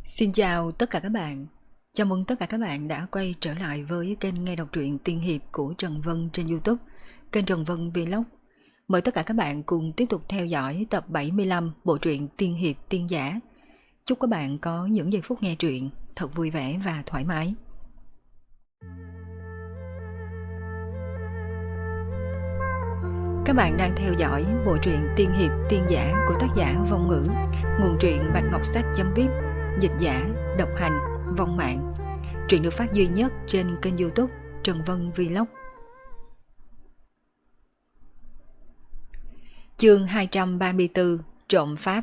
Xin chào tất cả các bạn. Chào mừng tất cả các bạn đã quay trở lại với kênh nghe đọc truyện tiên hiệp của Trần Vân trên YouTube, kênh Trần Vân Vlog. Mời tất cả các bạn cùng tiếp tục theo dõi tập 75 bộ truyện tiên hiệp tiên giả. Chúc các bạn có những giây phút nghe truyện thật vui vẻ và thoải mái. Các bạn đang theo dõi bộ truyện tiên hiệp tiên giả của tác giả Vong Ngữ, nguồn truyện Bạch Ngọc Sách.vip, dịch giả Độc Hành, Vong Mạng. Truyện được phát duy nhất trên kênh YouTube Trần Vân Vlog. Chương 234: Trộm pháp.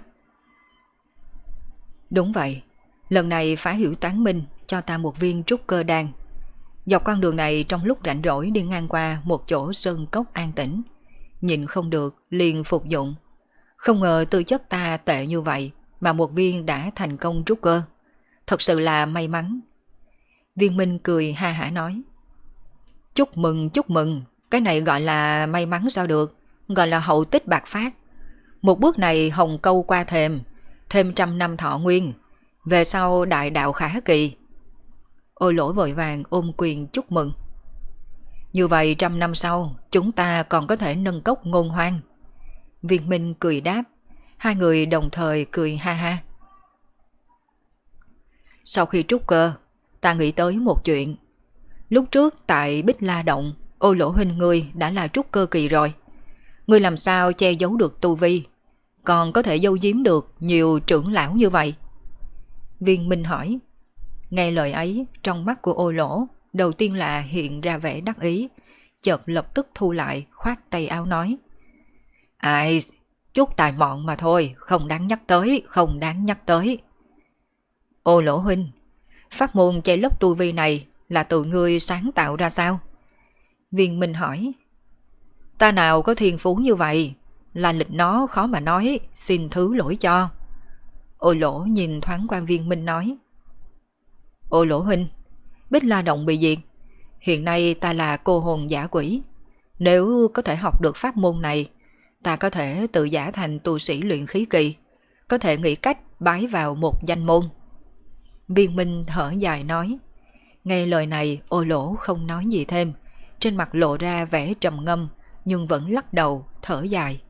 Đúng vậy, lần này phá hiểu tán minh cho ta một viên trúc cơ đan. Dọc con đường này trong lúc rảnh rỗi đi ngang qua một chỗ sơn cốc an tĩnh, nhìn không được liền phục dụng. Không ngờ tư chất ta tệ như vậy mà một viên đã thành công trúc cơ. Thật sự là may mắn. Viên Minh cười ha hả nói: chúc mừng, cái này gọi là may mắn sao được, gọi là hậu tích bạc phát. Một bước này hồng câu qua thềm, thêm 100 năm thọ nguyên, về sau đại đạo khả kỳ. Ôi Lỗ vội vàng ôm quyền chúc mừng. Như vậy 100 năm sau chúng ta còn có thể nâng cốc ngôn hoang. Viên Minh cười đáp. Hai người đồng thời cười ha ha. Sau khi trúc cơ, ta nghĩ tới một chuyện. Lúc trước tại Bích La Động, Ôi Lỗ huynh ngươi đã là trúc cơ kỳ rồi. Ngươi làm sao che giấu được tu vi, còn có thể giấu giếm được nhiều trưởng lão như vậy? Viên Minh hỏi. Nghe lời ấy, trong mắt của Ôi Lỗ đầu tiên là hiện ra vẻ đắc ý, chợt lập tức thu lại, khoát tay áo nói: Ai, chút tài mọn mà thôi, không đáng nhắc tới. Ôi Lỗ huynh, pháp môn che lấp tu vi này là tự ngươi sáng tạo ra sao? Viên Minh hỏi. Ta nào có thiên phú như vậy, là lịch nó khó mà nói, xin thứ lỗi cho. Ôi Lỗ nhìn thoáng qua Viên Minh nói. Ôi Lỗ huynh, Bích La Động bị diệt, hiện nay ta là cô hồn giả quỷ. Nếu có thể học được pháp môn này, ta có thể tự giả thành tu sĩ luyện khí kỳ, có thể nghĩ cách bái vào một danh môn. Viên Minh thở dài nói. Nghe lời này, Ôi Lỗ không nói gì thêm, trên mặt lộ ra vẻ trầm ngâm, nhưng vẫn lắc đầu, thở dài.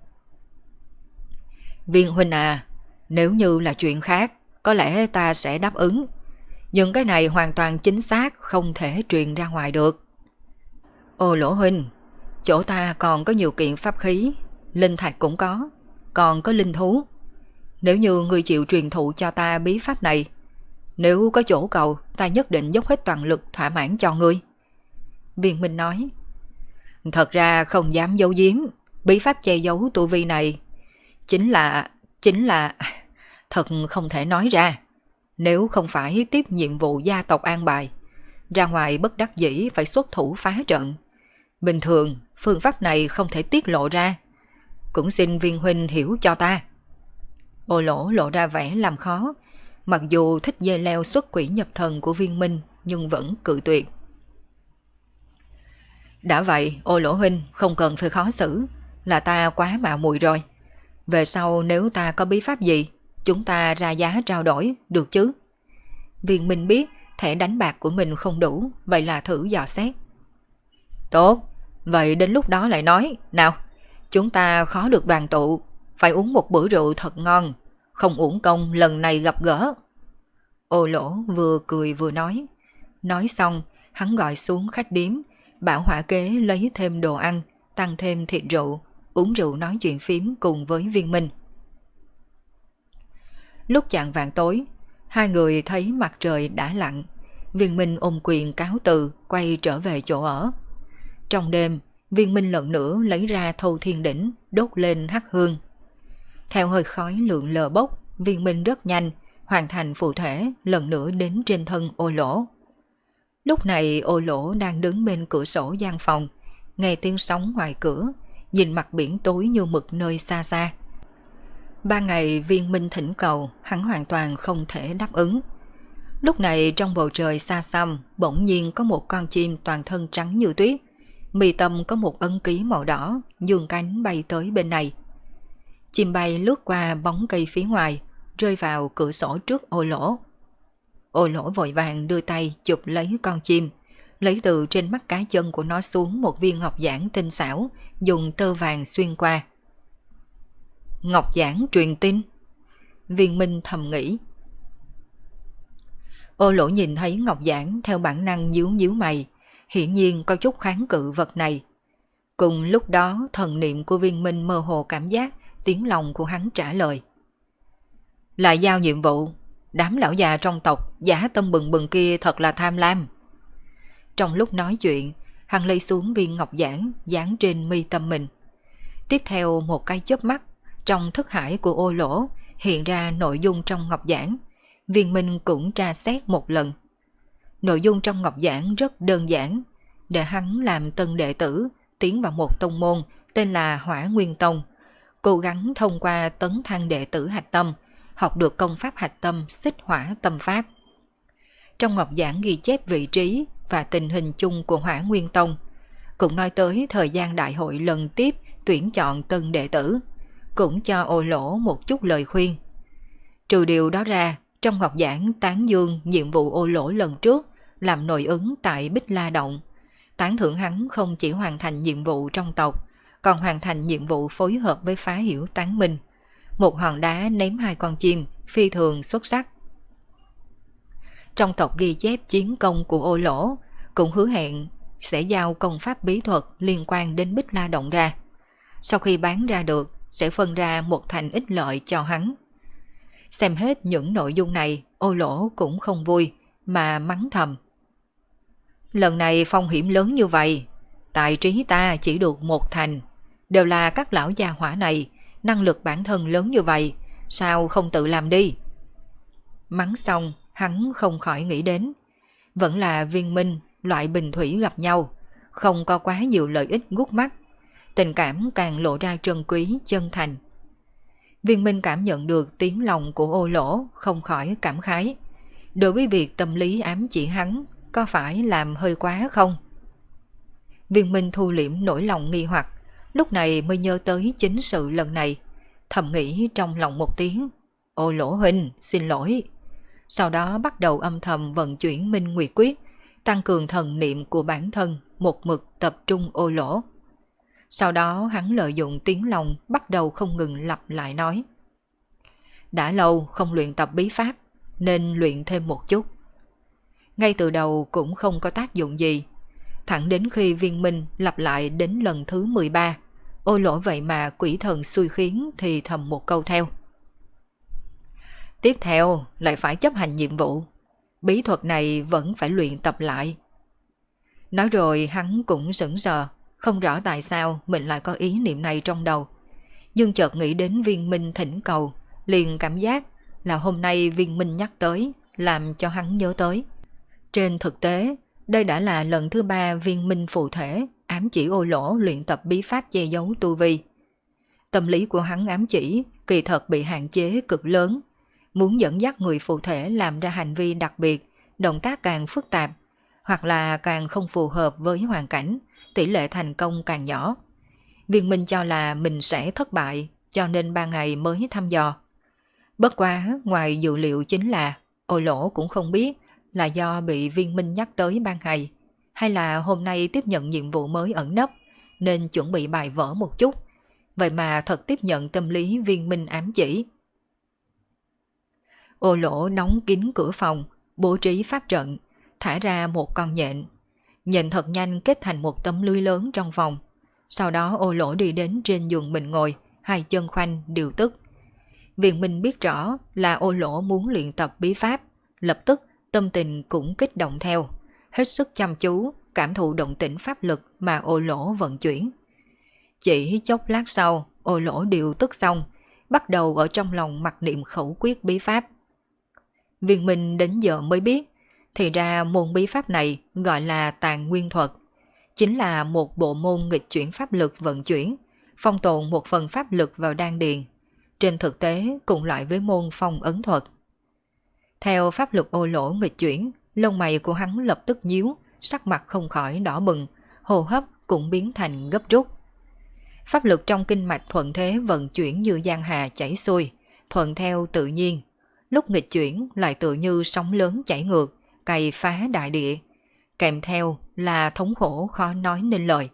Viên huynh à, nếu như là chuyện khác, có lẽ ta sẽ đáp ứng. Nhưng cái này hoàn toàn chính xác, không thể truyền ra ngoài được. Ôi Lỗ huynh, chỗ ta còn có nhiều kiện pháp khí, linh thạch cũng có, còn có linh thú. Nếu như ngươi chịu truyền thụ cho ta bí pháp này, nếu có chỗ cầu, ta nhất định dốc hết toàn lực thỏa mãn cho ngươi. Viên Minh nói. Thật ra không dám giấu giếm, bí pháp che giấu tu vi này chính là thật không thể nói ra. Nếu không phải tiếp nhiệm vụ gia tộc an bài, ra ngoài bất đắc dĩ phải xuất thủ phá trận. Bình thường phương pháp này không thể tiết lộ ra, cũng xin Viên huynh hiểu cho ta. Ôi Lỗ lộ ra vẻ làm khó, mặc dù thích dây leo xuất quỷ nhập thần của Viên Minh nhưng vẫn cự tuyệt. Đã vậy, Ôi Lỗ huynh không cần phải khó xử, là ta quá mạo muội rồi. Về sau nếu ta có bí pháp gì, chúng ta ra giá trao đổi, được chứ? Viên Minh biết thẻ đánh bạc của mình không đủ, vậy là thử dò xét. Tốt, vậy đến lúc đó lại nói. Nào, chúng ta khó được đoàn tụ, phải uống một bữa rượu thật ngon, không uổng công lần này gặp gỡ. Ô Lỗ vừa cười vừa nói. Nói xong, hắn gọi xuống khách điếm, bảo hỏa kế lấy thêm đồ ăn, tăng thêm thịt rượu, uống rượu nói chuyện phím cùng với Viên Minh. Lúc chạng vạng tối, hai người thấy mặt trời đã lặn. Viên Minh ôm quyền cáo từ, quay trở về chỗ ở. Trong đêm, Viên Minh lần nữa lấy ra Thâu Thiên Đỉnh, đốt lên hắc hương. Theo hơi khói lượn lờ bốc, Viên Minh rất nhanh hoàn thành phù thể, lần nữa đến trên thân Ôi Lỗ. Lúc này Ôi Lỗ đang đứng bên cửa sổ gian phòng, nghe tiếng sóng ngoài cửa, nhìn mặt biển tối như mực nơi xa xa. Ban ngày Viên Minh thỉnh cầu, hắn hoàn toàn không thể đáp ứng. Lúc này trong bầu trời xa xăm, bỗng nhiên có một con chim toàn thân trắng như tuyết, mi tâm có một ấn ký màu đỏ, dương cánh bay tới bên này. Chim bay lướt qua bóng cây phía ngoài, rơi vào cửa sổ trước Ôi Lỗ. Ô Lỗ vội vàng đưa tay chụp lấy con chim, lấy từ trên mắt cá chân của nó xuống một viên ngọc giản tinh xảo, dùng tơ vàng xuyên qua. Ngọc giản truyền tin. Viên Minh thầm nghĩ. Ô Lỗ nhìn thấy ngọc giản theo bản năng nhíu nhíu mày, hiển nhiên có chút kháng cự vật này. Cùng lúc đó thần niệm của Viên Minh mơ hồ cảm giác tiếng lòng của hắn trả lời. Lại giao nhiệm vụ, đám lão già trong tộc giả tâm bừng bừng kia thật là tham lam. Trong lúc nói chuyện, hắn lấy xuống viên ngọc giản dán trên mi tâm mình. Tiếp theo một cái chớp mắt, trong thức hải của Ô Lỗ hiện ra nội dung trong ngọc giản. Viên Minh cũng tra xét một lần. Nội dung trong ngọc giản rất đơn giản, để hắn làm tân đệ tử, tiến vào một tông môn tên là Hỏa Nguyên Tông, cố gắng thông qua tấn thăng đệ tử hạch tâm, học được công pháp hạch tâm xích hỏa tâm pháp. Trong ngọc giản ghi chép vị trí và tình hình chung của Hỏa Nguyên Tông, cũng nói tới thời gian đại hội lần tiếp tuyển chọn tân đệ tử, cũng cho Ô Lỗ một chút lời khuyên. Trừ điều đó ra, trong ngọc giản tán dương nhiệm vụ Ô Lỗ lần trước làm nội ứng tại Bích La Động, tán thưởng hắn không chỉ hoàn thành nhiệm vụ trong tộc, còn hoàn thành nhiệm vụ phối hợp với phá hiểu tán minh, một hòn đá ném 2 con chim, phi thường xuất sắc. Trong tộc ghi chép chiến công của Ô Lỗ, cũng hứa hẹn sẽ giao công pháp bí thuật liên quan đến Bích La Động ra. Sau khi bán ra được, sẽ phân ra một thành ích lợi cho hắn. Xem hết những nội dung này, Ô Lỗ cũng không vui, mà mắng thầm. Lần này phong hiểm lớn như vậy, tài trí ta chỉ được 1 thành, đều là các lão gia hỏa này, năng lực bản thân lớn như vậy, sao không tự làm đi? Mắng xong, hắn không khỏi nghĩ đến, vẫn là Viên Minh loại bình thủy gặp nhau, không có quá nhiều lợi ích gút mắt, tình cảm càng lộ ra trân quý chân thành. Viên Minh cảm nhận được tiếng lòng của Ô Lỗ, không khỏi cảm khái. Đối với việc tâm lý ám chỉ hắn, có phải làm hơi quá không? Viên Minh thu liễm nỗi lòng nghi hoặc, lúc này mới nhớ tới chính sự lần này, thầm nghĩ trong lòng một tiếng, Ô Lỗ huynh, xin lỗi. Sau đó bắt đầu âm thầm vận chuyển Minh Nguyệt Quyết, tăng cường thần niệm của bản thân, một mực tập trung Ô Lỗ. Sau đó hắn lợi dụng tiếng lòng bắt đầu không ngừng lặp lại nói. Đã lâu không luyện tập bí pháp, nên luyện thêm một chút. Ngay từ đầu cũng không có tác dụng gì, thẳng đến khi Viên Minh lặp lại đến lần thứ 13, Ô Lỗ vậy mà quỷ thần xui khiến thì thầm một câu theo. Tiếp theo lại phải chấp hành nhiệm vụ, bí thuật này vẫn phải luyện tập lại. Nói rồi hắn cũng sững sờ, không rõ tại sao mình lại có ý niệm này trong đầu. Nhưng chợt nghĩ đến Viên Minh thỉnh cầu, liền cảm giác là hôm nay Viên Minh nhắc tới, làm cho hắn nhớ tới. Trên thực tế, đây đã là lần thứ 3 Viên Minh phụ thể ám chỉ Ô Lỗ luyện tập bí pháp che giấu tu vi. Tâm lý của hắn ám chỉ kỳ thật bị hạn chế cực lớn, muốn dẫn dắt người phụ thể làm ra hành vi đặc biệt, động tác càng phức tạp, hoặc là càng không phù hợp với hoàn cảnh, tỷ lệ thành công càng nhỏ. Viên Minh cho là mình sẽ thất bại, cho nên 3 ngày mới thăm dò. Bất quá ngoài dự liệu chính là Ô Lỗ cũng không biết là do bị Viên Minh nhắc tới ban ngày, hay là hôm nay tiếp nhận nhiệm vụ mới ẩn nấp, nên chuẩn bị bài vở một chút. Vậy mà thật tiếp nhận tâm lý Viên Minh ám chỉ. Ô Lỗ đóng kín cửa phòng, bố trí pháp trận, thả ra một con nhện. Nhện thật nhanh kết thành một tấm lưới lớn trong phòng. Sau đó Ô Lỗ đi đến trên giường mình ngồi, 2 chân khoanh điều tức. Viên Minh biết rõ là Ô Lỗ muốn luyện tập bí pháp, lập tức tâm tình cũng kích động theo, hết sức chăm chú, cảm thụ động tĩnh pháp lực mà Ô Lỗ vận chuyển. Chỉ chốc lát sau, Ô Lỗ điều tức xong, bắt đầu ở trong lòng mặc niệm khẩu quyết bí pháp. Viên Minh đến giờ mới biết, thì ra môn bí pháp này gọi là Tàn Nguyên Thuật, chính là một bộ môn nghịch chuyển pháp lực vận chuyển, phong tồn một phần pháp lực vào đan điền. Trên thực tế cùng loại với môn phong ấn thuật. Theo pháp lực Ô Lỗ nghịch chuyển, lông mày của hắn lập tức nhíu, sắc mặt không khỏi đỏ bừng, hô hấp cũng biến thành gấp rút. Pháp lực trong kinh mạch thuận thế vận chuyển như giang hà chảy xuôi, thuận theo tự nhiên. lúc nghịch chuyển lại tựa như sóng lớn chảy ngược, cày phá đại địa, kèm theo là thống khổ khó nói nên lời.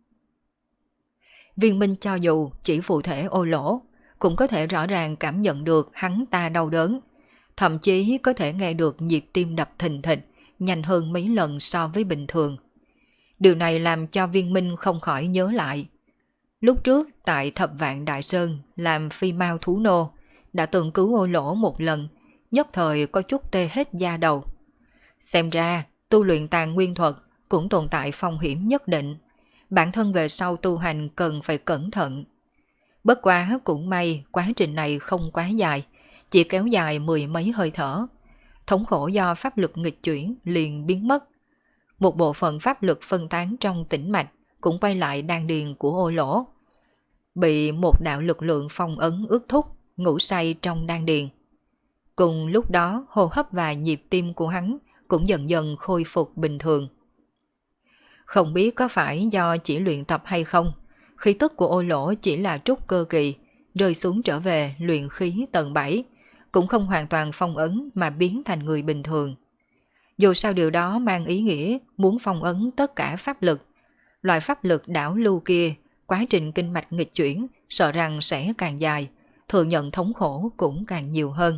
Viên Minh cho dù chỉ phụ thể Ô Lỗ, cũng có thể rõ ràng cảm nhận được hắn ta đau đớn, thậm chí có thể nghe được nhịp tim đập thình thịch, nhanh hơn mấy lần so với bình thường. Điều này làm cho Viên Minh không khỏi nhớ lại. Lúc trước tại Thập Vạn Đại Sơn làm phi mao thú nô, đã từng cứu Ô Lỗ một lần, nhất thời có chút tê hết da đầu. Xem ra, tu luyện tàn nguyên thuật cũng tồn tại phong hiểm nhất định. Bản thân về sau tu hành cần phải cẩn thận. Bất quá cũng may quá trình này không quá dài, chỉ kéo dài 10 mấy hơi thở. Thống khổ do pháp lực nghịch chuyển liền biến mất. Một bộ phận pháp lực phân tán trong tĩnh mạch cũng quay lại đan điền của Ô Lỗ. Bị một đạo lực lượng phong ấn ước thúc, ngủ say trong đan điền. Cùng lúc đó hô hấp và nhịp tim của hắn cũng dần dần khôi phục bình thường. Không biết có phải do chỉ luyện tập hay không, khí tức của Ô Lỗ chỉ là trúc cơ kỳ, rơi xuống trở về luyện khí tầng 7, cũng không hoàn toàn phong ấn mà biến thành người bình thường. Dù sao điều đó mang ý nghĩa muốn phong ấn tất cả pháp lực. Loại pháp lực đảo lưu kia, quá trình kinh mạch nghịch chuyển sợ rằng sẽ càng dài, thừa nhận thống khổ cũng càng nhiều hơn.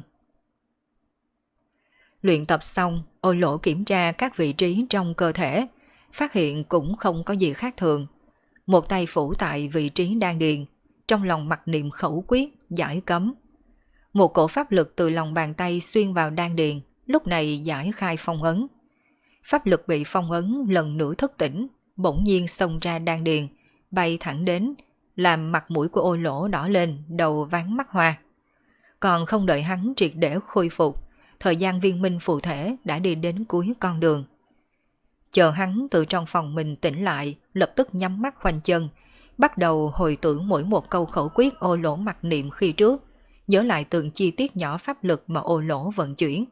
Luyện tập xong, Ô Lỗ kiểm tra các vị trí trong cơ thể, phát hiện cũng không có gì khác thường. Một tay phủ tại vị trí đan điền, trong lòng mặc niệm khẩu quyết, giải cấm. Một cổ pháp lực từ lòng bàn tay xuyên vào đan điền, lúc này giải khai phong ấn. Pháp lực bị phong ấn lần nữa thức tỉnh, bỗng nhiên xông ra đan điền, bay thẳng đến, làm mặt mũi của Ô Lỗ đỏ lên, đầu váng mắt hoa. Còn không đợi hắn triệt để khôi phục, thời gian Viên Minh phụ thể đã đi đến cuối con đường. Chờ hắn từ trong phòng mình tỉnh lại, lập tức nhắm mắt khoanh chân, bắt đầu hồi tưởng mỗi một câu khẩu quyết Ô Lỗ mặc niệm khi trước, nhớ lại từng chi tiết nhỏ pháp lực mà Ô Lỗ vận chuyển.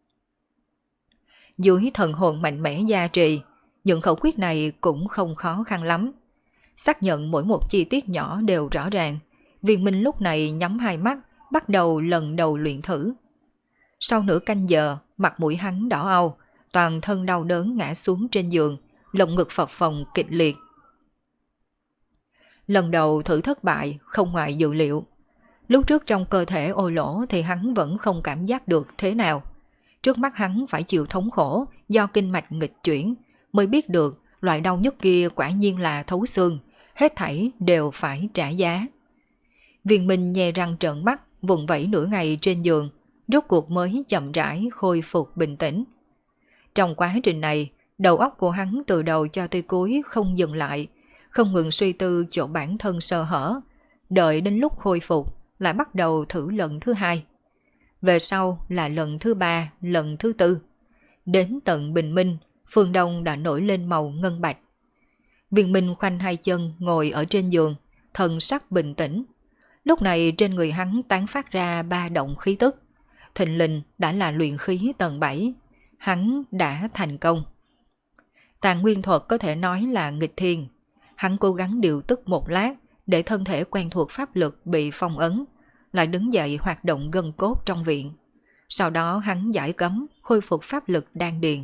Dưới thần hồn mạnh mẽ gia trì, những khẩu quyết này cũng không khó khăn lắm. Xác nhận mỗi một chi tiết nhỏ đều rõ ràng, Viên Minh lúc này nhắm hai mắt, bắt đầu lần đầu luyện thử. Sau nửa canh giờ, mặt mũi hắn đỏ au, toàn thân đau đớn ngã xuống trên giường, lồng ngực phập phồng kịch liệt. Lần đầu thử thất bại, không ngoài dự liệu. Lúc trước trong cơ thể Ô Lỗ thì hắn vẫn không cảm giác được thế nào. Trước mắt hắn phải chịu thống khổ do kinh mạch nghịch chuyển, mới biết được loại đau nhức kia quả nhiên là thấu xương, hết thảy đều phải trả giá. Viên Minh nhe răng trợn mắt, vùng vẫy nửa ngày trên giường, rốt cuộc mới chậm rãi khôi phục bình tĩnh. Trong quá trình này, đầu óc của hắn từ đầu cho tới cuối không dừng lại, không ngừng suy tư chỗ bản thân sơ hở, đợi đến lúc khôi phục, lại bắt đầu thử lần thứ hai. Về sau là lần thứ ba, lần thứ tư. Đến tận bình minh, phương đông đã nổi lên màu ngân bạch. Viên Minh khoanh hai chân ngồi ở trên giường, thần sắc bình tĩnh. Lúc này trên người hắn tán phát ra ba động khí tức. Thình lình đã là luyện khí tầng 7. Hắn đã thành công. Tàn nguyên thuật có thể nói là nghịch thiên. Hắn cố gắng điều tức một lát để thân thể quen thuộc pháp lực bị phong ấn, lại đứng dậy hoạt động gân cốt trong viện. Sau đó hắn giải cấm, khôi phục pháp lực đan điền.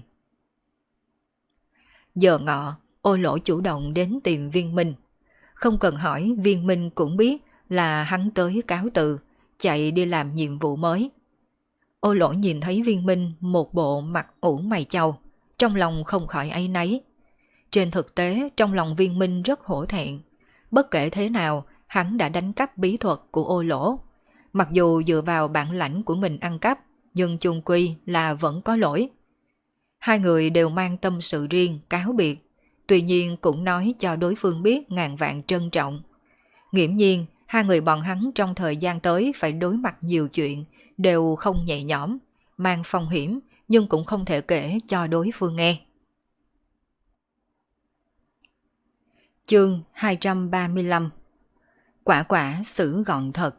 Giờ ngọ, Ô Lỗ chủ động đến tìm Viên Minh. Không cần hỏi, Viên Minh cũng biết là hắn tới cáo từ, chạy đi làm nhiệm vụ mới. Ô Lỗ nhìn thấy Viên Minh một bộ mặt ủ mày chau, trong lòng không khỏi áy náy. Trên thực tế, trong lòng Viên Minh rất hổ thẹn. Bất kể thế nào, hắn đã đánh cắp bí thuật của Ô Lỗ. Mặc dù dựa vào bản lãnh của mình ăn cắp, nhưng chung quy là vẫn có lỗi. Hai người đều mang tâm sự riêng, cáo biệt. Tuy nhiên cũng nói cho đối phương biết ngàn vạn trân trọng. Nghiễm nhiên, hai người bọn hắn trong thời gian tới phải đối mặt nhiều chuyện, đều không nhẹ nhõm, mang phong hiểm, nhưng cũng không thể kể cho đối phương nghe. Chương 235. Quả quả xử gọn thật.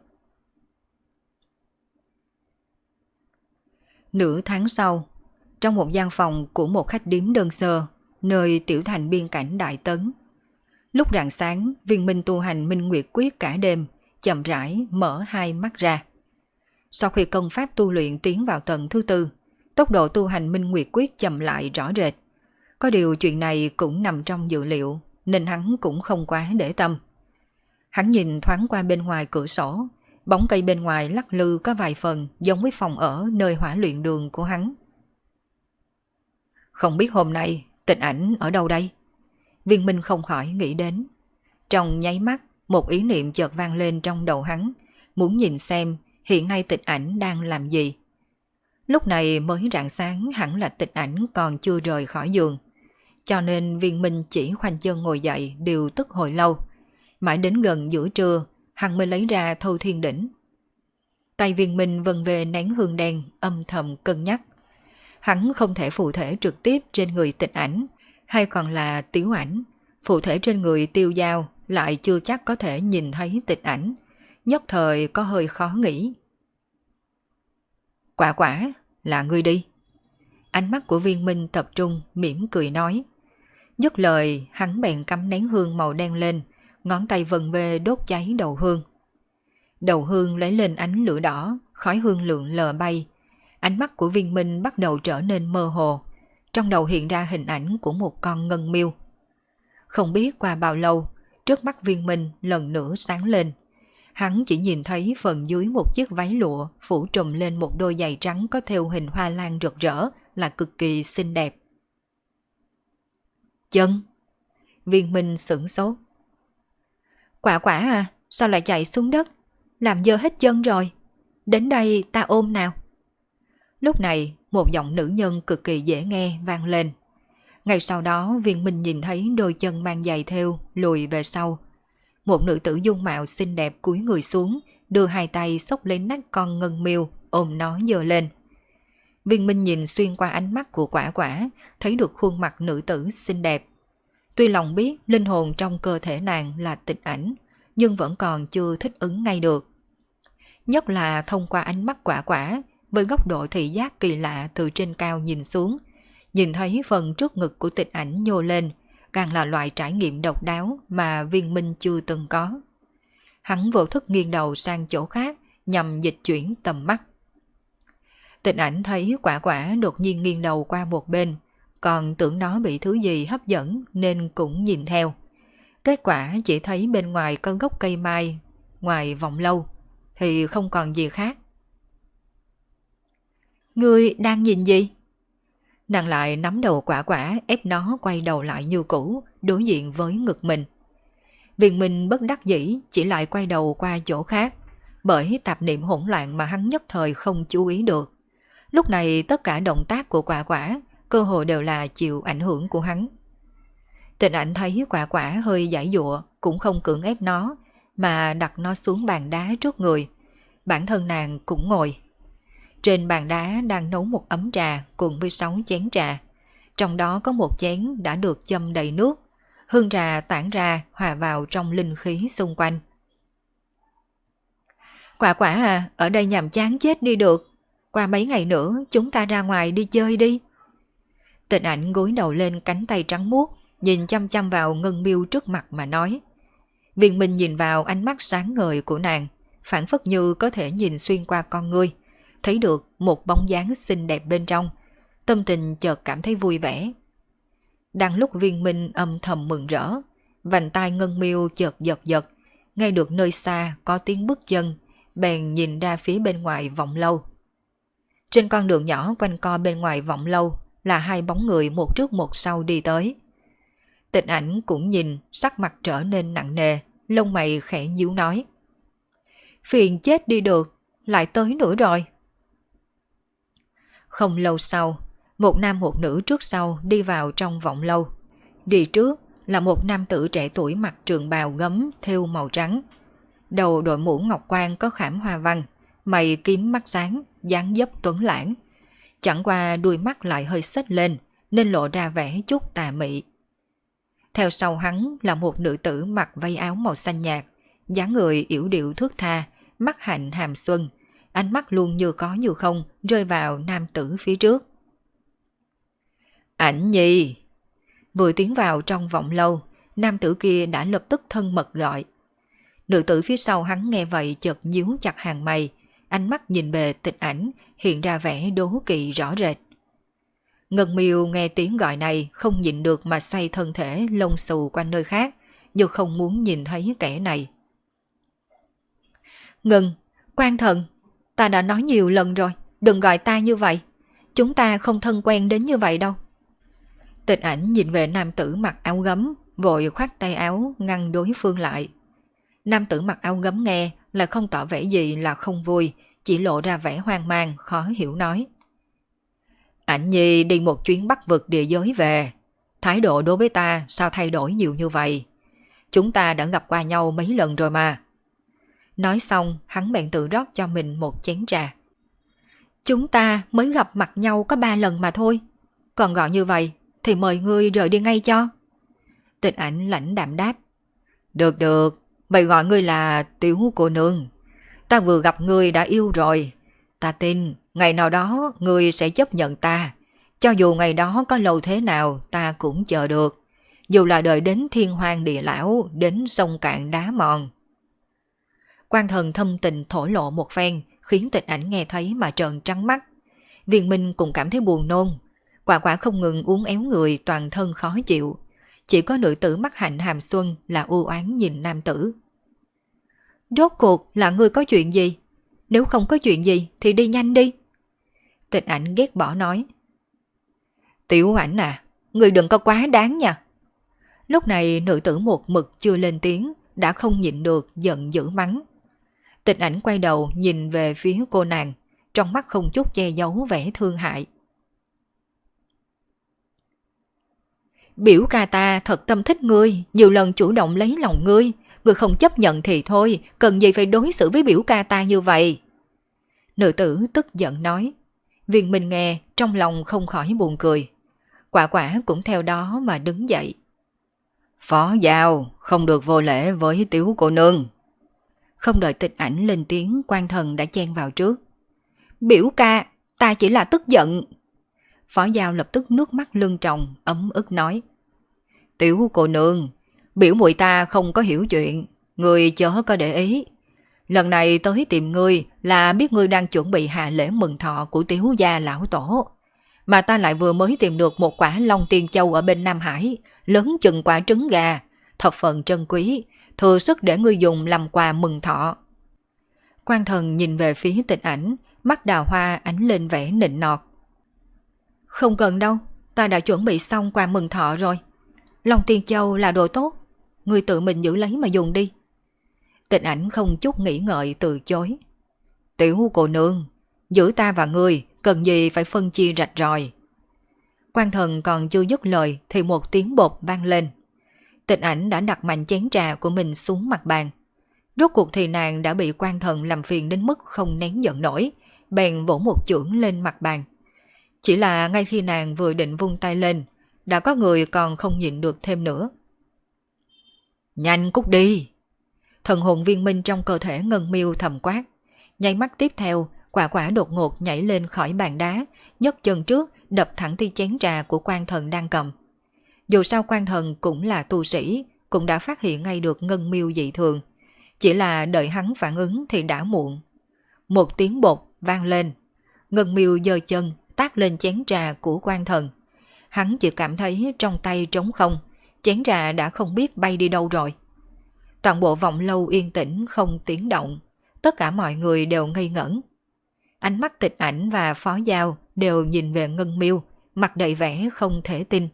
Nửa tháng sau, trong một gian phòng của một khách điếm đơn sơ, nơi tiểu thành biên cảnh Đại Tấn. Lúc rạng sáng, Viên Minh tu hành Minh Nguyệt Quyết cả đêm, chậm rãi mở hai mắt ra. Sau khi công pháp tu luyện tiến vào tầng thứ tư, tốc độ tu hành Minh Nguyệt Quyết chậm lại rõ rệt. Có điều chuyện này cũng nằm trong dự liệu, nên hắn cũng không quá để tâm. Hắn nhìn thoáng qua bên ngoài cửa sổ, bóng cây bên ngoài lắc lư có vài phần giống với phòng ở nơi hỏa luyện đường của hắn. Không biết hôm nay Tịch Ảnh ở đâu đây? Viên Minh không khỏi nghĩ đến. Trong nháy mắt, một ý niệm chợt vang lên trong đầu hắn, muốn nhìn xem hiện nay Tịch Ảnh đang làm gì. Lúc này mới rạng sáng, hẳn là Tịch Ảnh còn chưa rời khỏi giường. Cho nên Viên Minh chỉ khoanh chân ngồi dậy điều tức hồi lâu. Mãi đến gần giữa trưa, hắn mới lấy ra Thâu Thiên Đỉnh. Tay Viên Minh vần về nén hương đen, âm thầm cân nhắc. Hắn không thể phụ thể trực tiếp trên người Tịch Ảnh, hay còn là Tiếu Ảnh. Phụ thể trên người Tiêu Giao lại chưa chắc có thể nhìn thấy Tịch Ảnh. Nhất thời có hơi khó nghĩ. Quả quả, là ngươi đi. Ánh mắt của Viên Minh tập trung, mỉm cười nói. Dứt lời, hắn bèn cắm nén hương màu đen lên, ngón tay vần về đốt cháy đầu hương. Đầu hương lấy lên ánh lửa đỏ, khói hương lượn lờ bay. Ánh mắt của Viên Minh bắt đầu trở nên mơ hồ. Trong đầu hiện ra hình ảnh của một con ngân miêu. Không biết qua bao lâu, trước mắt Viên Minh lần nữa sáng lên. Hắn chỉ nhìn thấy phần dưới một chiếc váy lụa phủ trùm lên một đôi giày trắng có thêu hình hoa lan rực rỡ là cực kỳ xinh đẹp. Chân! Viên Minh sửng sốt. Quả quả à, sao lại chạy xuống đất? Làm dơ hết chân rồi. Đến đây ta ôm nào. Lúc này, một giọng nữ nhân cực kỳ dễ nghe vang lên. Ngay sau đó, Viên Minh nhìn thấy đôi chân mang giày thêu lùi về sau. Một nữ tử dung mạo xinh đẹp cúi người xuống, đưa hai tay xốc lấy nách con ngân miêu, ôm nó giơ lên. Viên Minh nhìn xuyên qua ánh mắt của quả quả, thấy được khuôn mặt nữ tử xinh đẹp. Tuy lòng biết linh hồn trong cơ thể nàng là Tịch Ảnh, nhưng vẫn còn chưa thích ứng ngay được. Nhất là thông qua ánh mắt quả quả, với góc độ thị giác kỳ lạ từ trên cao nhìn xuống, nhìn thấy phần trước ngực của Tịch Ảnh nhô lên, càng là loại trải nghiệm độc đáo mà Viên Minh chưa từng có. Hắn vô thức nghiêng đầu sang chỗ khác nhằm dịch chuyển tầm mắt. Tịch Ảnh thấy quả quả đột nhiên nghiêng đầu qua một bên, còn tưởng nó bị thứ gì hấp dẫn nên cũng nhìn theo. Kết quả chỉ thấy bên ngoài có gốc cây mai, ngoài vọng lâu, thì không còn gì khác. Ngươi đang nhìn gì? Nàng lại nắm đầu quả quả ép nó quay đầu lại như cũ, đối diện với ngực mình. Viên Minh bất đắc dĩ chỉ lại quay đầu qua chỗ khác, bởi tạp niệm hỗn loạn mà hắn nhất thời không chú ý được. Lúc này tất cả động tác của quả quả cơ hồ đều là chịu ảnh hưởng của hắn. Tịch Ảnh thấy quả quả hơi giãy giụa cũng không cưỡng ép nó, mà đặt nó xuống bàn đá trước người. Bản thân nàng cũng ngồi. Trên bàn đá đang nấu một ấm trà cùng với 6 chén trà. Trong đó có một chén đã được châm đầy nước. Hương trà tản ra hòa vào trong linh khí xung quanh. Quả quả à, ở đây nhàm chán chết đi được. Qua mấy ngày nữa chúng ta ra ngoài đi chơi đi. Tịch Ảnh gối đầu lên cánh tay trắng muốt, nhìn chăm chăm vào ngân miêu trước mặt mà nói. Viên Minh nhìn vào ánh mắt sáng ngời của nàng, phảng phất như có thể nhìn xuyên qua con ngươi, thấy được một bóng dáng xinh đẹp bên trong, tâm tình chợt cảm thấy vui vẻ. Đang lúc Viên Minh âm thầm mừng rỡ, vành tai ngân miêu chợt giật giật, nghe được nơi xa có tiếng bước chân, bèn nhìn ra phía bên ngoài vọng lâu. Trên con đường nhỏ quanh co bên ngoài vọng lâu là hai bóng người một trước một sau đi tới. Tịch Ảnh cũng nhìn, sắc mặt trở nên nặng nề, lông mày khẽ nhíu nói. Phiền chết đi được, lại tới nữa rồi. Không lâu sau, một nam một nữ trước sau đi vào trong vọng lâu. Đi trước là một nam tử trẻ tuổi mặc trường bào gấm thêu màu trắng. Đầu đội mũ ngọc quan có khảm hoa văn, mày kiếm mắt sáng, dáng dấp tuấn lãng. Chẳng qua đuôi mắt lại hơi xếch lên nên lộ ra vẻ chút tà mị. Theo sau hắn là một nữ tử mặc vây áo màu xanh nhạt, dáng người yểu điệu thướt tha, mắt hạnh hàm xuân, ánh mắt luôn như có như không rơi vào nam tử phía trước. Ảnh Nhi! Vừa tiến vào trong vọng lâu, nam tử kia đã lập tức thân mật gọi. Nữ tử phía sau hắn nghe vậy chợt nhíu chặt hàng mày, ánh mắt nhìn về Tịch Ảnh hiện ra vẻ đố kỵ rõ rệt. Ngân Miêu nghe tiếng gọi này không nhịn được mà xoay thân thể lông xù quanh nơi khác, như không muốn nhìn thấy kẻ này. Ngân, Quan Thần, ta đã nói nhiều lần rồi, đừng gọi ta như vậy. Chúng ta không thân quen đến như vậy đâu. Tịch Ảnh nhìn về nam tử mặc áo gấm, vội khoát tay áo ngăn đối phương lại. Nam tử mặc áo gấm nghe lại không tỏ vẻ gì là không vui, chỉ lộ ra vẻ hoang mang, khó hiểu nói. Ảnh Nhi đi một chuyến bắt vực địa giới về. Thái độ đối với ta sao thay đổi nhiều như vậy? Chúng ta đã gặp qua nhau mấy lần rồi mà. Nói xong, hắn bèn tự rót cho mình một chén trà. Chúng ta mới gặp mặt nhau có 3 lần mà thôi. Còn gọi như vậy thì mời ngươi rời đi ngay cho. Tịch Ảnh lãnh đạm đáp. Được được, mày gọi ngươi là tiểu cô nương. Ta vừa gặp ngươi đã yêu rồi. Ta tin ngày nào đó ngươi sẽ chấp nhận ta. Cho dù ngày đó có lâu thế nào ta cũng chờ được. Dù là đợi đến thiên hoang địa lão, đến sông cạn đá mòn. Quan Thần thâm tình thổ lộ một phen, khiến Tịch Ảnh nghe thấy mà trợn trắng mắt. Viên Minh cũng cảm thấy buồn nôn. Quả quả không ngừng uốn éo người, toàn thân khó chịu. Chỉ có nữ tử mắt hạnh hàm xuân là u oán nhìn nam tử. Rốt cuộc là ngươi có chuyện gì? Nếu không có chuyện gì thì đi nhanh đi. Tịch Ảnh ghét bỏ nói. Tiểu Ảnh à, ngươi đừng có quá đáng nha. Lúc này nữ tử một mực chưa lên tiếng, đã không nhịn được giận dữ mắng. Tịch Ảnh quay đầu nhìn về phía cô nàng, trong mắt không chút che giấu vẻ thương hại. Biểu ca ta thật tâm thích ngươi, nhiều lần chủ động lấy lòng ngươi. Ngươi không chấp nhận thì thôi, cần gì phải đối xử với biểu ca ta như vậy? Nữ tử tức giận nói. Viên Minh nghe, trong lòng không khỏi buồn cười. Quả quả cũng theo đó mà đứng dậy. Phó Giao, không được vô lễ với tiểu cô nương. Không đợi Tịch Ảnh lên tiếng, Quan Thần đã chen vào trước. Biểu ca, ta chỉ là tức giận. Phó Giao lập tức nước mắt lưng tròng, ấm ức nói. Tiểu cô nương, biểu muội ta không có hiểu chuyện, ngươi chớ có để ý. Lần này tới tìm ngươi là biết ngươi đang chuẩn bị hạ lễ mừng thọ của Tiếu gia lão tổ. Mà ta lại vừa mới tìm được một quả Long Tiên Châu ở bên Nam Hải, lớn chừng quả trứng gà, thập phần trân quý, thừa sức để ngươi dùng làm quà mừng thọ. Quan Thần nhìn về phía Tịch Ảnh, mắt đào hoa ánh lên vẻ nịnh nọt. Không cần đâu, ta đã chuẩn bị xong quà mừng thọ rồi. Long Tiên Châu là đồ tốt, ngươi tự mình giữ lấy mà dùng đi. Tịch Ảnh không chút nghĩ ngợi từ chối. Tiểu cô nương, giữa ta và ngươi cần gì phải phân chia rạch ròi. Quan Thần còn chưa dứt lời thì một tiếng bột vang lên. Tịch Ảnh đã đặt mạnh chén trà của mình xuống mặt bàn. Rốt cuộc thì nàng đã bị Quan Thần làm phiền đến mức không nén giận nổi, bèn vỗ một chưởng lên mặt bàn. Chỉ là ngay khi nàng vừa định vung tay lên, đã có người còn không nhịn được thêm nữa. Nhanh cút đi! Thần hồn viên minh trong cơ thể Ngân Miêu thầm quát. Nháy mắt tiếp theo, quả quả đột ngột nhảy lên khỏi bàn đá, nhấc chân trước đập thẳng thi chén trà của Quan Thần đang cầm. Dù sao Quan Thần cũng là tu sĩ, cũng đã phát hiện ngay được Ngân Miêu dị thường. Chỉ là đợi hắn phản ứng thì đã muộn. Một tiếng bột vang lên. Ngân Miêu giơ chân tát lên chén trà của Quan Thần. Hắn chỉ cảm thấy trong tay trống không, chén trà đã không biết bay đi đâu rồi. Toàn bộ vọng lâu yên tĩnh không tiếng động, tất cả mọi người đều ngây ngẩn. Ánh mắt Tịch Ảnh và Phó Giao đều nhìn về Ngân Miêu, mặt đầy vẻ không thể tin.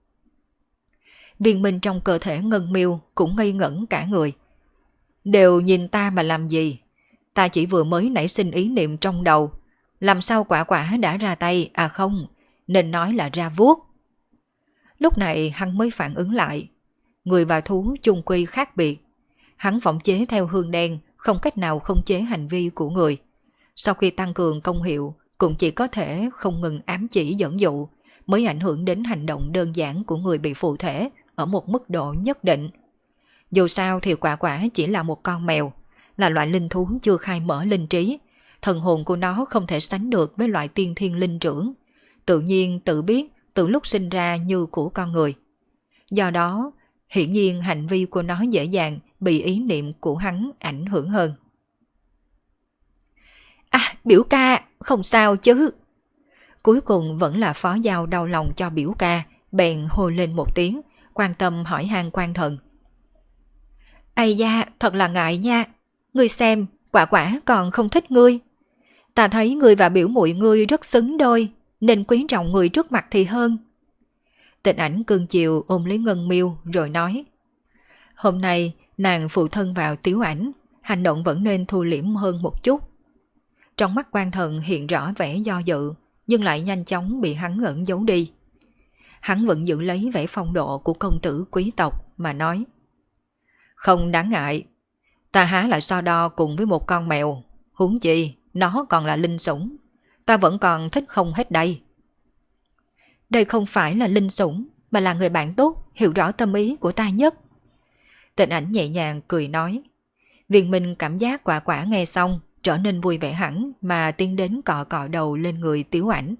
Viên minh trong cơ thể Ngân Miêu cũng ngây ngẩn cả người. Đều nhìn ta mà làm gì? Ta chỉ vừa mới nảy sinh ý niệm trong đầu. Làm sao quả quả đã ra tay, à không, nên nói là ra vuốt. Lúc này hắn mới phản ứng lại. Người và thú chung quy khác biệt. Hắn phỏng chế theo hương đen, không cách nào khống chế hành vi của người. Sau khi tăng cường công hiệu, cũng chỉ có thể không ngừng ám chỉ dẫn dụ, mới ảnh hưởng đến hành động đơn giản của người bị phụ thể ở một mức độ nhất định. Dù sao thì quả quả chỉ là một con mèo, là loại linh thú chưa khai mở linh trí. Thần hồn của nó không thể sánh được với loại tiên thiên linh trưởng. Tự nhiên tự biết từ lúc sinh ra như của con người. Do đó, hiển nhiên hành vi của nó dễ dàng bị ý niệm của hắn ảnh hưởng hơn. À, biểu ca, không sao chứ. Cuối cùng vẫn là Phó Giao đau lòng cho biểu ca, bèn hô lên một tiếng, quan tâm hỏi han quan thần. Ây da, thật là ngại nha. Ngươi xem, quả quả còn không thích ngươi. Ta thấy ngươi và biểu muội ngươi rất xứng đôi, nên quý trọng người trước mặt thì hơn. Tịnh Ảnh cưng chiều ôm lấy Ngân Miêu rồi nói. Hôm nay nàng phụ thân vào Tiếu Ảnh, hành động vẫn nên thu liễm hơn một chút. Trong mắt quan thần hiện rõ vẻ do dự, nhưng lại nhanh chóng bị hắn ẩn giấu đi. Hắn vẫn giữ lấy vẻ phong độ của công tử quý tộc mà nói. Không đáng ngại, ta há lại so đo cùng với một con mèo, huống chi nó còn là linh sủng, ta vẫn còn thích không hết đây. Đây không phải là linh sủng, mà là người bạn tốt, hiểu rõ tâm ý của ta nhất. Tịnh Ảnh nhẹ nhàng cười nói. Viên Minh cảm giác quả quả nghe xong trở nên vui vẻ hẳn, mà tiến đến cọ cọ đầu lên người Tiếu Ảnh.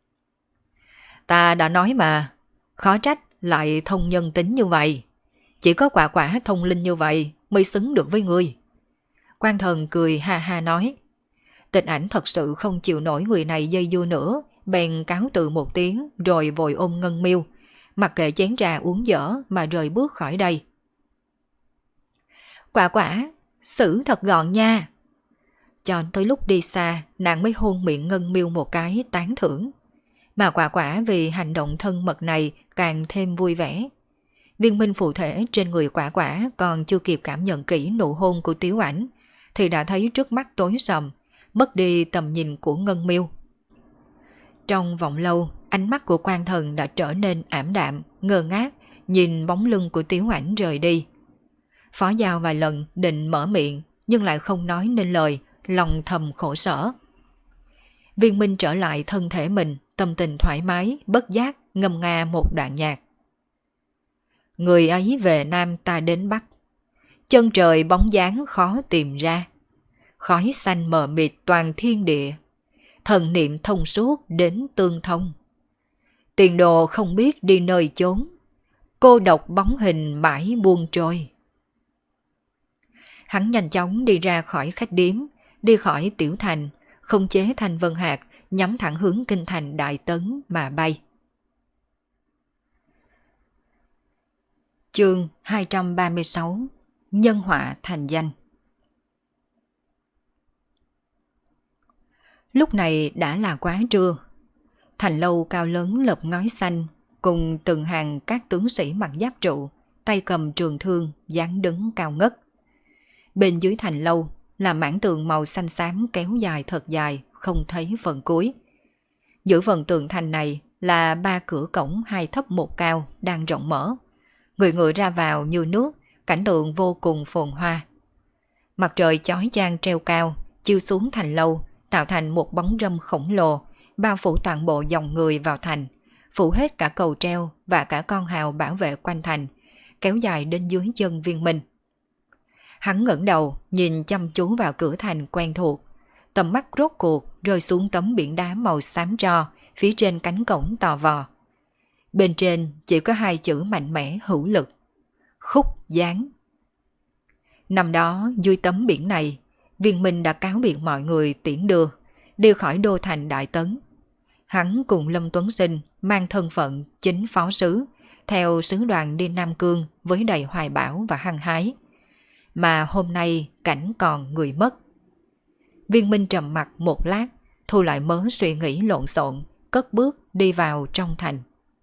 Ta đã nói mà, khó trách lại thông nhân tính như vậy. Chỉ có quả quả thông linh như vậy mới xứng được với ngươi. Quan thần cười ha ha nói. Tịnh Ảnh thật sự không chịu nổi người này dây dưa nữa, bèn cáo từ một tiếng rồi vội ôm Ngân Miêu, mặc kệ chén trà uống dở mà rời bước khỏi đây. Quả quả, xử thật gọn nha. Cho tới lúc đi xa, nàng mới hôn miệng Ngân Miêu một cái tán thưởng. Mà quả quả vì hành động thân mật này càng thêm vui vẻ. Viên minh phụ thể trên người quả quả còn chưa kịp cảm nhận kỹ nụ hôn của Tiếu Ảnh, thì đã thấy trước mắt tối sầm, mất đi tầm nhìn của Ngân Miêu. Trong vòng lâu, ánh mắt của quan thần đã trở nên ảm đạm, ngơ ngác, nhìn bóng lưng của Tiếu Ảnh rời đi. Phó Giao vài lần định mở miệng, nhưng lại không nói nên lời, lòng thầm khổ sở. Viên Minh trở lại thân thể mình, tâm tình thoải mái, bất giác, ngâm nga một đoạn nhạc. Người ấy về Nam ta đến Bắc, chân trời bóng dáng khó tìm ra. Khói xanh mờ mịt toàn thiên địa, thần niệm thông suốt đến tương thông. Tiền đồ không biết đi nơi chốn, cô độc bóng hình mãi buông trôi. Hắn nhanh chóng đi ra khỏi khách điếm, đi khỏi tiểu thành, không chế Thanh Vân Hạc, nhắm thẳng hướng kinh thành Đại Tấn mà bay. Chương 236: Nhân họa thành danh. Lúc này đã là quá trưa. Thành lâu cao lớn lợp ngói xanh, cùng từng hàng các tướng sĩ mặc giáp trụ, tay cầm trường thương, dáng đứng cao ngất. Bên dưới thành lâu là mảng tường màu xanh xám kéo dài thật dài, không thấy phần cuối. Giữa phần tường thành này là 3 cửa cổng 2 thấp 1 cao đang rộng mở. Người người ra vào như nước, cảnh tượng vô cùng phồn hoa. Mặt trời chói chang treo cao, chiếu xuống thành lâu, tạo thành một bóng râm khổng lồ, bao phủ toàn bộ dòng người vào thành, phủ hết cả cầu treo và cả con hào bảo vệ quanh thành, kéo dài đến dưới chân Viên Minh. Hắn ngẩng đầu, nhìn chăm chú vào cửa thành quen thuộc, tầm mắt rốt cuộc rơi xuống tấm biển đá màu xám tro phía trên cánh cổng to vò. Bên trên chỉ có 2 chữ mạnh mẽ hữu lực: Khúc Giáng. Năm đó dưới tấm biển này, Viên Minh đã cáo biệt mọi người tiễn đưa, đi khỏi đô thành Đại Tấn. Hắn cùng Lâm Tuấn Sinh mang thân phận chính phó sứ, theo sứ đoàn đi Nam Cương với đầy hoài bão và hăng hái. Mà hôm nay cảnh còn người mất. Viên Minh trầm mặt một lát, thu lại mớ suy nghĩ lộn xộn, cất bước đi vào trong thành.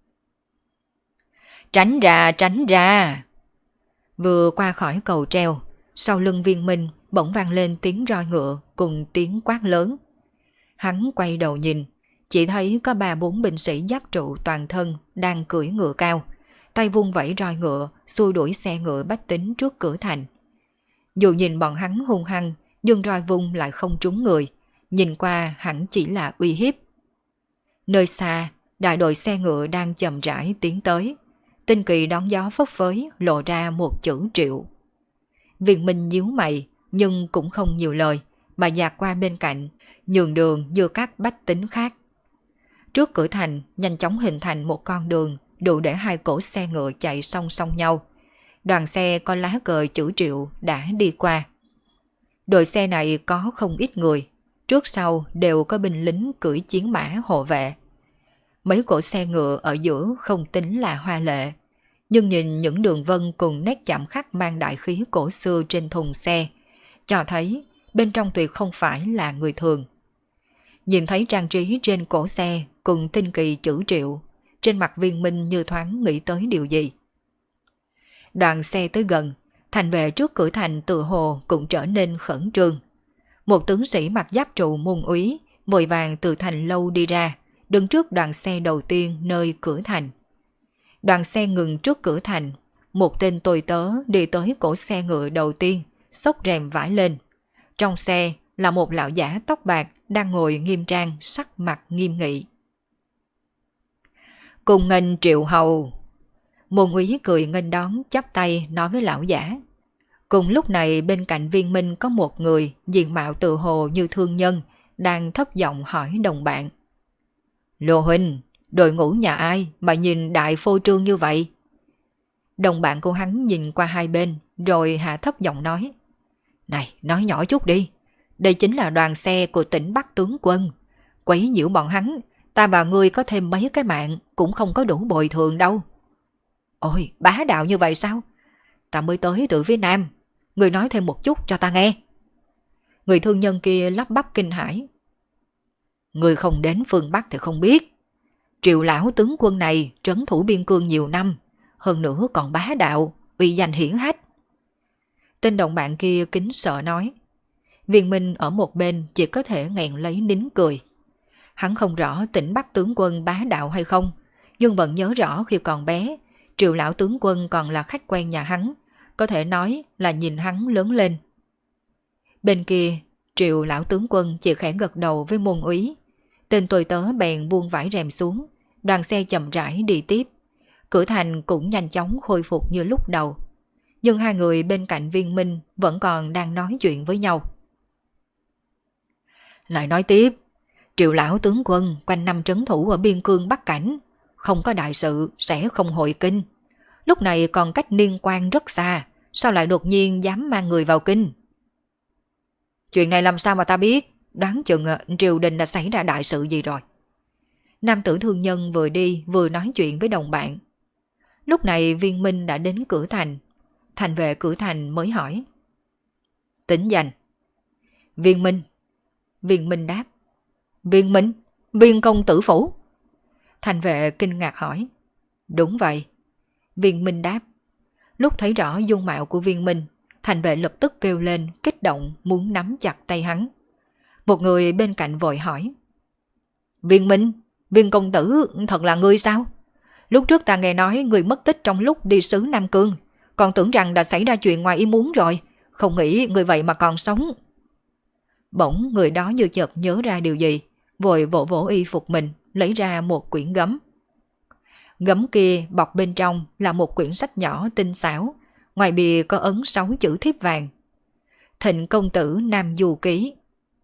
Tránh ra, tránh ra! Vừa qua khỏi cầu treo, sau lưng Viên Minh bỗng vang lên tiếng roi ngựa cùng tiếng quát lớn. Hắn quay đầu nhìn, chỉ thấy có 3-4 binh sĩ giáp trụ toàn thân đang cưỡi ngựa cao, tay vung vẩy roi ngựa xua đuổi xe ngựa bách tính trước cửa thành. Dù nhìn bọn hắn hung hăng, nhưng roi vung lại không trúng người, nhìn qua hẳn chỉ là uy hiếp. Nơi xa, đại đội xe ngựa đang chậm rãi tiến tới. Tinh Kỳ đón gió phấp phới lộ ra một chữ Triệu. Viên Minh nhíu mày nhưng cũng không nhiều lời, mà dạt qua bên cạnh, nhường đường như các bách tính khác. Trước cửa thành nhanh chóng hình thành một con đường đủ để 2 cỗ xe ngựa chạy song song nhau. Đoàn xe có lá cờ chữ Triệu đã đi qua. Đội xe này có không ít người, trước sau đều có binh lính cưỡi chiến mã hộ vệ. Mấy cỗ xe ngựa ở giữa không tính là hoa lệ, nhưng nhìn những đường vân cùng nét chạm khắc mang đại khí cổ xưa trên thùng xe, cho thấy bên trong tuyệt không phải là người thường. Nhìn thấy trang trí trên cổ xe cùng tinh kỳ chữ Triệu, trên mặt Viên Minh như thoáng nghĩ tới điều gì. Đoàn xe tới gần, thành vệ trước cửa thành tự hồ cũng trở nên khẩn trương. Một tướng sĩ mặc giáp trụ môn úy vội vàng từ thành lâu đi ra, đứng trước đoàn xe đầu tiên nơi cửa thành. Đoàn xe ngừng trước cửa thành, một tên tôi tớ đi tới cổ xe ngựa đầu tiên, xốc rèm vải lên. Trong xe là một lão giả tóc bạc đang ngồi nghiêm trang, sắc mặt nghiêm nghị. Cùng nghênh Triệu hầu. Môn úy cười nghênh đón, chắp tay nói với lão giả. Cùng lúc này bên cạnh Viên Minh có một người diện mạo tự hồ như thương nhân, đang thấp giọng hỏi đồng bạn. Lô huynh, đội ngũ nhà ai mà nhìn đại phô trương như vậy? Đồng bạn của hắn nhìn qua hai bên rồi hạ thấp giọng nói. Này, nói nhỏ chút đi. Đây chính là đoàn xe của tỉnh Bắc tướng quân. Quấy nhiễu bọn hắn, ta và ngươi có thêm mấy cái mạng cũng không có đủ bồi thường đâu. Ôi, bá đạo như vậy sao? Ta mới tới từ phía Nam. Ngươi nói thêm một chút cho ta nghe. Người thương nhân kia lắp bắp kinh hãi. Ngươi không đến phương Bắc thì không biết. Triệu lão tướng quân này trấn thủ biên cương nhiều năm, hơn nữa còn bá đạo, uy danh hiển hách. Tên đồng bạn kia kính sợ nói. Viên Minh ở một bên chỉ có thể nghẹn lấy nín cười. Hắn không rõ tỉnh Bắc tướng quân bá đạo hay không, nhưng vẫn nhớ rõ khi còn bé, Triệu lão tướng quân còn là khách quen nhà hắn, có thể nói là nhìn hắn lớn lên. Bên kia, Triệu lão tướng quân chỉ khẽ gật đầu với môn úy. Tên tôi tớ bèn buông vải rèm xuống, đoàn xe chậm rãi đi tiếp. Cửa thành cũng nhanh chóng khôi phục như lúc đầu. Nhưng hai người bên cạnh Viên Minh vẫn còn đang nói chuyện với nhau. Lại nói tiếp, Triệu lão tướng quân quanh năm trấn thủ ở biên cương Bắc Cảnh, không có đại sự sẽ không hội kinh. Lúc này còn cách Niên Quan rất xa, sao lại đột nhiên dám mang người vào kinh? Chuyện này làm sao mà ta biết, đoán chừng triều đình đã xảy ra đại sự gì rồi. Nam tử thương nhân vừa đi vừa nói chuyện với đồng bạn. Lúc này Viên Minh đã đến cửa thành. Thành vệ cửa thành mới hỏi. Tính danh. Viên Minh. Viên Minh đáp. Viên Minh? Viên công tử phủ? Thành vệ kinh ngạc hỏi. Đúng vậy. Viên Minh đáp. Lúc thấy rõ dung mạo của Viên Minh, thành vệ lập tức kêu lên kích động muốn nắm chặt tay hắn. Một người bên cạnh vội hỏi. Viên Minh, Viên công tử thật là ngươi sao? Lúc trước ta nghe nói người mất tích trong lúc đi sứ Nam Cương, còn tưởng rằng đã xảy ra chuyện ngoài ý muốn rồi, không nghĩ người vậy mà còn sống. Bỗng người đó như chợt nhớ ra điều gì, vội vỗ vỗ y phục mình, lấy ra một quyển gấm. Gấm kia bọc bên trong là một quyển sách nhỏ tinh xảo, ngoài bìa có ấn 6 chữ thiếp vàng. Thịnh công tử Nam Du Ký.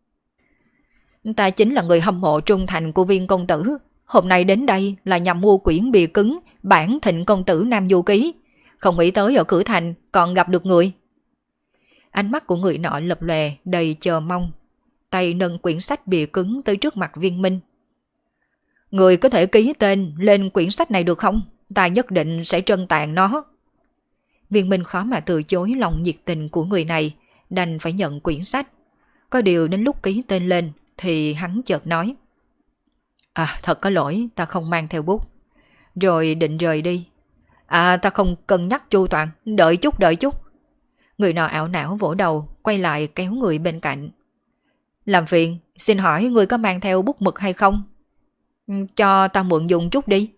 Ta chính là người hâm mộ trung thành của Viên công tử, hôm nay đến đây là nhằm mua quyển bìa cứng bản Thịnh công tử Nam Du Ký, không nghĩ tới ở cửa thành còn gặp được người. Ánh mắt của người nọ lập lòe đầy chờ mong, tay nâng quyển sách bìa cứng tới trước mặt Viên Minh. Người có thể ký tên lên quyển sách này được không? Ta nhất định sẽ trân tàn nó. Viên Minh khó mà từ chối lòng nhiệt tình của người này, đành phải nhận quyển sách. Có điều đến lúc ký tên lên thì hắn chợt nói. Thật có lỗi, ta không mang theo bút. Rồi định rời đi. Ta không cân nhắc chu toàn, đợi chút. Người nọ ảo não vỗ đầu, quay lại kéo người bên cạnh. Làm phiền, xin hỏi người có mang theo bút mực hay không? Cho ta mượn dùng chút đi.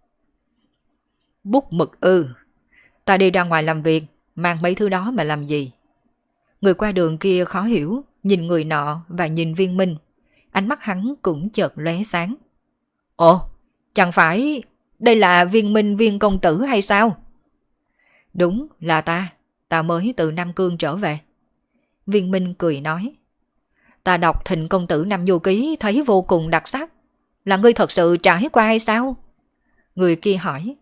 Bút mực ư? Ta đi ra ngoài làm việc, mang mấy thứ đó mà làm gì? Người qua đường kia khó hiểu, nhìn người nọ và nhìn Viên Minh. Ánh mắt hắn cũng chợt lóe sáng. Ồ, chẳng phải đây là Viên Minh Viên công tử hay sao? Đúng là ta mới từ Nam Cương trở về. Viên Minh cười nói. Ta đọc Thịnh công tử Nam Du Ký thấy vô cùng đặc sắc. Là ngươi thật sự trải qua hay sao? Người kia hỏi.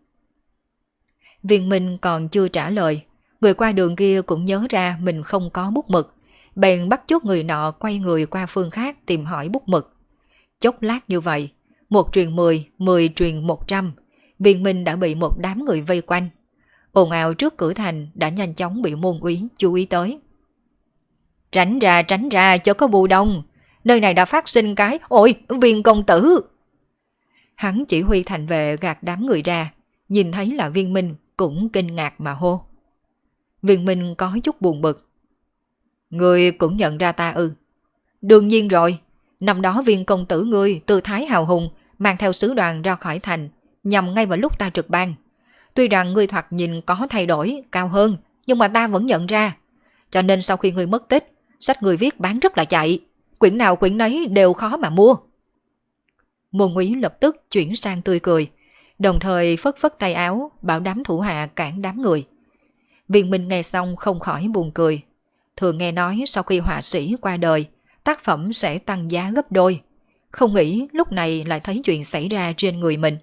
Viên Minh còn chưa trả lời, người qua đường kia cũng nhớ ra mình không có bút mực, bèn bắt chước người nọ quay người qua phương khác tìm hỏi bút mực. Chốc lát như vậy, 1 truyền 10, 10 truyền 100, Viên Minh đã bị một đám người vây quanh. Ồn ào trước cửa thành đã nhanh chóng bị môn úy chú ý tới. Tránh ra cho có bù đông, nơi này đã phát sinh cái, ôi, Viên công tử. Hắn chỉ huy thành vệ gạt đám người ra, nhìn thấy là Viên Minh cũng kinh ngạc mà hô. Viên Minh có chút buồn bực. Ngươi cũng nhận ra ta ư? Đương nhiên rồi, năm đó Viên công tử ngươi tư thái hào hùng mang theo sứ đoàn ra khỏi thành, nhằm ngay vào lúc ta trực ban. Tuy rằng ngươi thoạt nhìn có thay đổi cao hơn, nhưng mà ta vẫn nhận ra. Cho nên sau khi ngươi mất tích, sách ngươi viết bán rất là chạy, quyển nào quyển nấy đều khó mà mua. Môn úy lập tức chuyển sang tươi cười, đồng thời phất phất tay áo bảo đám thủ hạ cản đám người. Viên Minh nghe xong không khỏi buồn cười. Thường nghe nói sau khi họa sĩ qua đời, tác phẩm sẽ tăng giá gấp đôi. Không nghĩ lúc này lại thấy chuyện xảy ra trên người mình.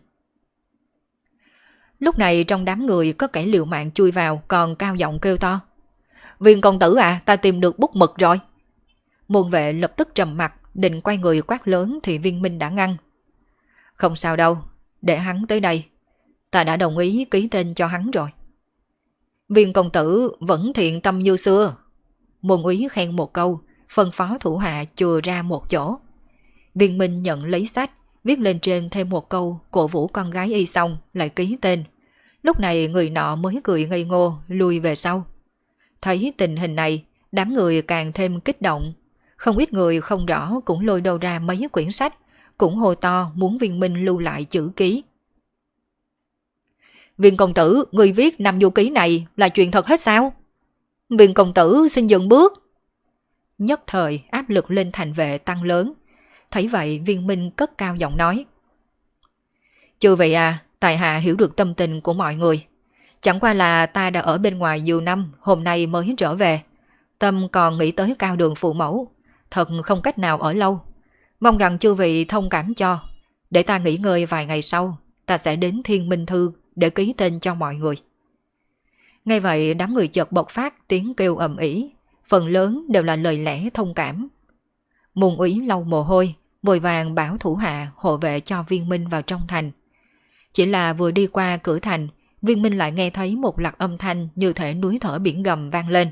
Lúc này trong đám người có kẻ liều mạng chui vào còn cao giọng kêu to. Viên công tử à, ta tìm được bút mực rồi. Môn vệ lập tức trầm mặt, định quay người quát lớn thì Viên Minh đã ngăn. Không sao đâu, để hắn tới đây. Ta đã đồng ý ký tên cho hắn rồi. Viên công tử vẫn thiện tâm như xưa. Môn úy khen một câu, phân phó thủ hạ chừa ra một chỗ. Viên Minh nhận lấy sách, viết lên trên thêm một câu cổ vũ con gái y xong lại ký tên. Lúc này người nọ mới cười ngây ngô lui về sau. Thấy tình hình này, đám người càng thêm kích động. Không ít người không rõ cũng lôi đâu ra mấy quyển sách, cũng hô to muốn Viên Minh lưu lại chữ ký. Viên công tử, người viết 5 du ký này là chuyện thật hết sao? Viên công tử xin dừng bước. Nhất thời áp lực lên thành vệ tăng lớn. Thấy vậy Viên Minh cất cao giọng nói. Chư vị à, tại hạ hiểu được tâm tình của mọi người. Chẳng qua là ta đã ở bên ngoài nhiều năm, hôm nay mới trở về. Tâm còn nghĩ tới cao đường phụ mẫu, thật không cách nào ở lâu. Mong rằng chư vị thông cảm cho. Để ta nghỉ ngơi vài ngày sau, ta sẽ đến Thiên Minh Thư để ký tên cho mọi người. Ngay vậy đám người chợt bộc phát tiếng kêu ầm ĩ, phần lớn đều là lời lẽ thông cảm. Môn úy lau mồ hôi, vội vàng bảo thủ hạ hộ vệ cho Viên Minh vào trong thành. Chỉ là vừa đi qua cửa thành, Viên Minh lại nghe thấy một loạt âm thanh như thể núi thở biển gầm vang lên.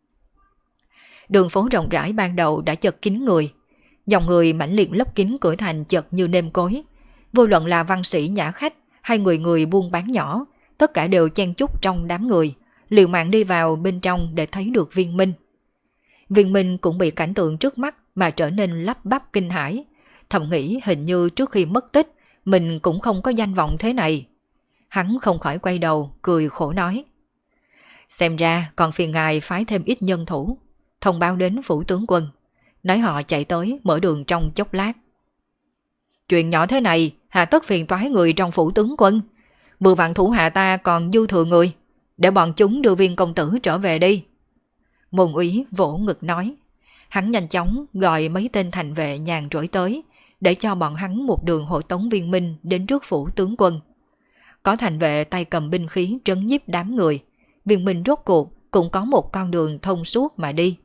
Đường phố rộng rãi ban đầu đã chật kín người, dòng người mãnh liệt lấp kín cửa thành chật như nêm cối. Vô luận là văn sĩ nhã khách hay người buôn bán nhỏ, tất cả đều chen chúc trong đám người, liều mạng đi vào bên trong để thấy được Viên Minh. Viên Minh cũng bị cảnh tượng trước mắt mà trở nên lắp bắp kinh hãi, thầm nghĩ hình như trước khi mất tích mình cũng không có danh vọng thế này. Hắn không khỏi quay đầu cười khổ nói. Xem ra còn phiền ngài phái thêm ít nhân thủ, thông báo đến phủ tướng quân, nói họ chạy tới mở đường trong chốc lát. Chuyện nhỏ thế này hà tất phiền toái người trong phủ tướng quân, vừa vặn thủ hạ ta còn dư thừa người, để bọn chúng đưa Viên công tử trở về đi. Môn úy vỗ ngực nói. Hắn nhanh chóng gọi mấy tên thành vệ nhàn rỗi tới, để cho bọn hắn một đường hộ tống Viên Minh đến trước phủ tướng quân. Có thành vệ tay cầm binh khí trấn nhiếp đám người, Viên Minh rốt cuộc cũng có một con đường thông suốt mà đi.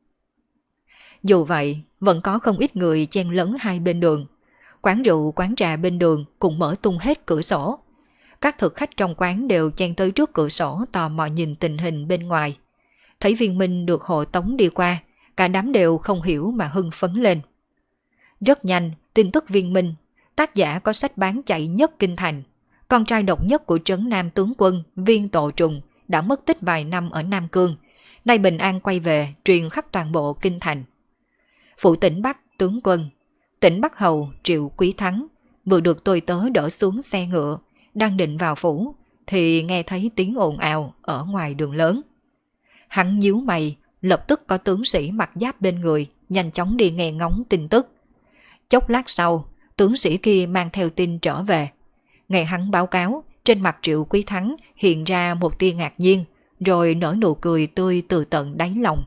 Dù vậy, vẫn có không ít người chen lấn hai bên đường. Quán rượu, quán trà bên đường cũng mở tung hết cửa sổ. Các thực khách trong quán đều chen tới trước cửa sổ tò mò nhìn tình hình bên ngoài. Thấy Viên Minh được hộ tống đi qua, cả đám đều không hiểu mà hưng phấn lên. Rất nhanh, tin tức Viên Minh, tác giả có sách bán chạy nhất kinh thành, con trai độc nhất của trấn Nam tướng quân Viên Tộ Trùng đã mất tích vài năm ở Nam Cương, nay bình an quay về truyền khắp toàn bộ kinh thành. Phủ tỉnh Bắc tướng quân, tỉnh Bắc hầu Triệu Quý Thắng vừa được tôi tớ đỡ xuống xe ngựa, đang định vào phủ thì nghe thấy tiếng ồn ào ở ngoài đường lớn. Hắn nhíu mày, lập tức có tướng sĩ mặc giáp bên người nhanh chóng đi nghe ngóng tin tức. Chốc lát sau, tướng sĩ kia mang theo tin trở về. Nghe hắn báo cáo, trên mặt Triệu Quý Thắng hiện ra một tia ngạc nhiên, rồi nở nụ cười tươi từ tận đáy lòng.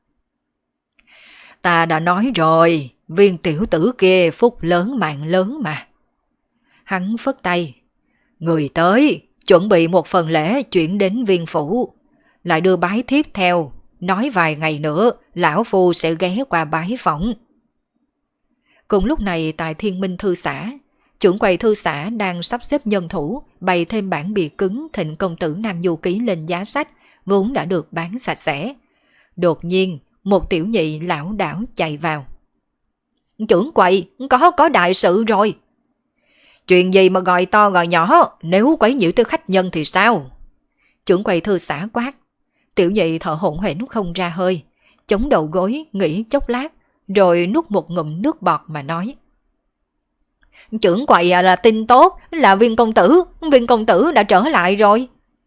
Ta đã nói rồi, Viên tiểu tử kia phúc lớn mạng lớn mà. Hắn phất tay. Người tới, chuẩn bị một phần lễ chuyển đến Viên phủ, lại đưa bái thiếp theo, nói vài ngày nữa lão phu sẽ ghé qua bái phỏng. Cùng lúc này tại Thiên Minh Thư xã, trưởng quầy thư xã đang sắp xếp nhân thủ bày thêm bản bìa cứng Thịnh công tử Nam Du ký lên giá sách vốn đã được bán sạch sẽ. Đột nhiên một tiểu nhị lão đảo chạy vào. Trưởng quầy, có đại sự rồi. Chuyện gì mà gọi to gọi nhỏ, nếu quấy nhiễu tới khách nhân thì sao? Trưởng quầy thư xã quát. Tiểu nhị thở hổn hển không ra hơi, chống đầu gối nghĩ chốc lát, rồi nuốt một ngụm nước bọt mà nói. Trưởng quầy là tin tốt, là Viên công tử đã trở lại rồi.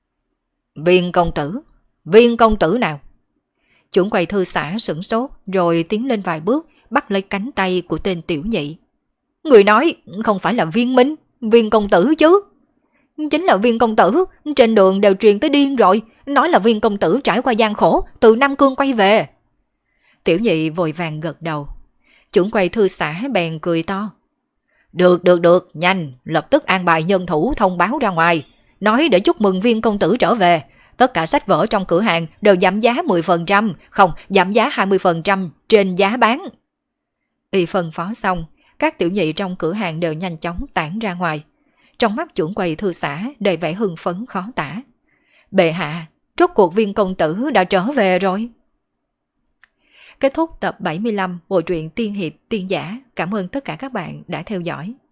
Viên công tử nào? Trưởng quầy thư xã sửng sốt rồi tiến lên vài bước, bắt lấy cánh tay của tên tiểu nhị. Người nói không phải là Viên Minh, Viên công tử chứ? Chính là Viên công tử, trên đường đều truyền tới điên rồi, nói là Viên công tử trải qua gian khổ, từ Nam Cương quay về. Tiểu nhị vội vàng gật đầu. Trưởng quầy thư xã bèn cười to. Được, nhanh, lập tức an bài nhân thủ thông báo ra ngoài, nói để chúc mừng Viên công tử trở về. Tất cả sách vở trong cửa hàng đều giảm giá 10%, không, giảm giá 20% trên giá bán. Y phân phó xong, các tiểu nhị trong cửa hàng đều nhanh chóng tản ra ngoài. Trong mắt trưởng quầy thư xã đầy vẻ hưng phấn khó tả. Bệ hạ, rốt cuộc Viên công tử đã trở về rồi. Kết thúc tập 75 bộ truyện Tiên hiệp tiên giả. Cảm ơn tất cả các bạn đã theo dõi.